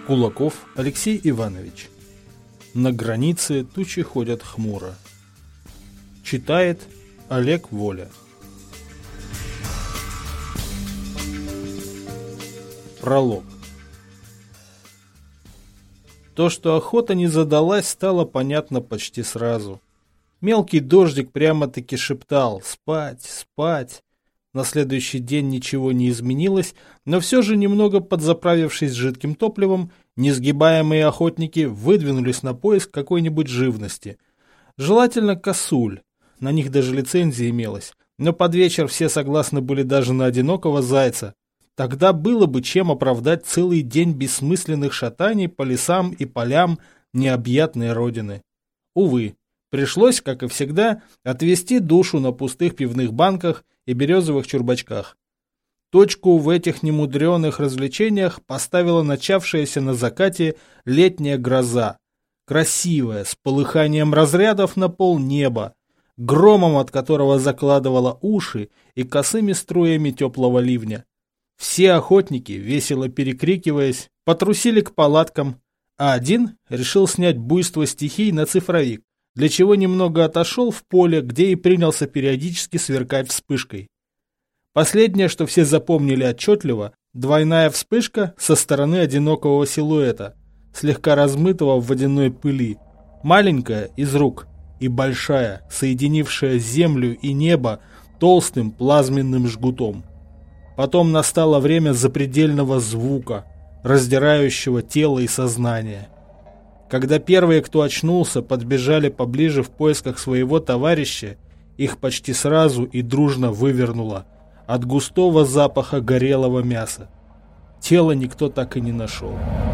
Кулаков Алексей Иванович. На границе тучи ходят хмуро. Читает Олег Воля. Пролог. То, что охота не задалась, стало понятно почти сразу. Мелкий дождик прямо-таки шептал: «Спать, спать». На следующий день ничего не изменилось, но все же, немного подзаправившись жидким топливом, несгибаемые охотники выдвинулись на поиск какой-нибудь живности. Желательно косуль, на них даже лицензия имелась, но под вечер все согласны были даже на одинокого зайца. Тогда было бы чем оправдать целый день бессмысленных шатаний по лесам и полям необъятной родины. Увы, пришлось, как и всегда, отвести душу на пустых пивных банках и березовых чурбачках. Точку в этих немудреных развлечениях поставила начавшаяся на закате летняя гроза. Красивая, с полыханием разрядов на полнеба, громом от которого закладывала уши и косыми струями теплого ливня. Все охотники, весело перекрикиваясь, потрусили к палаткам, а один решил снять буйство стихий на цифровик, для чего немного отошел в поле, где и принялся периодически сверкать вспышкой. Последнее, что все запомнили отчетливо, двойная вспышка со стороны одинокого силуэта, слегка размытого в водяной пыли, маленькая из рук и большая, соединившая землю и небо толстым плазменным жгутом. Потом настало время запредельного звука, раздирающего тело и сознание. Когда первые, кто очнулся, подбежали поближе в поисках своего товарища, их почти сразу и дружно вывернуло от густого запаха горелого мяса. Тело никто так и не нашел.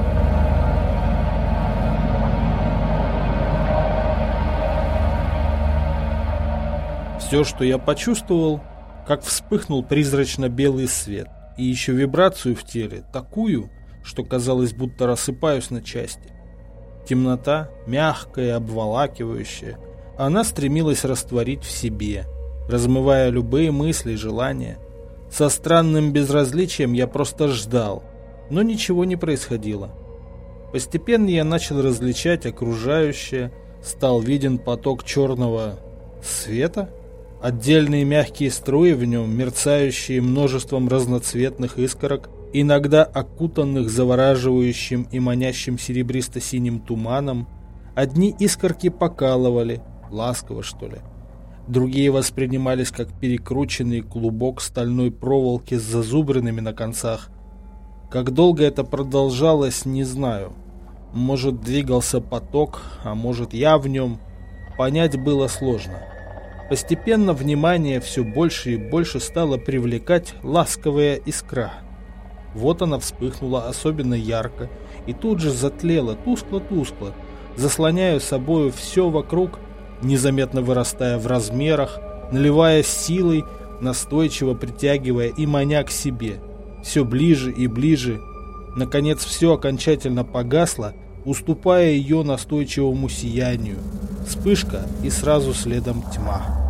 Все, что я почувствовал, как вспыхнул призрачно-белый свет, и еще вибрацию в теле, такую, что казалось, будто рассыпаюсь на части. Темнота, мягкая и обволакивающая, она стремилась растворить в себе, размывая любые мысли и желания. Со странным безразличием я просто ждал, но ничего не происходило. Постепенно я начал различать окружающее, стал виден поток черного света, отдельные мягкие струи в нем, мерцающие множеством разноцветных искорок, иногда окутанных завораживающим и манящим серебристо-синим туманом. Одни искорки покалывали, ласково что ли. Другие воспринимались как перекрученный клубок стальной проволоки с зазубринами на концах. Как долго это продолжалось, не знаю. Может, двигался поток, а может, я в нем. Понять было сложно. Постепенно внимание все больше и больше стало привлекать ласковая искра. Вот она вспыхнула особенно ярко и тут же затлела тускло-тускло, заслоняя собою все вокруг, незаметно вырастая в размерах, наливаясь силой, настойчиво притягивая и маня к себе. Все ближе и ближе. Наконец все окончательно погасло, уступая ее настойчивому сиянию. Вспышка и сразу следом тьма.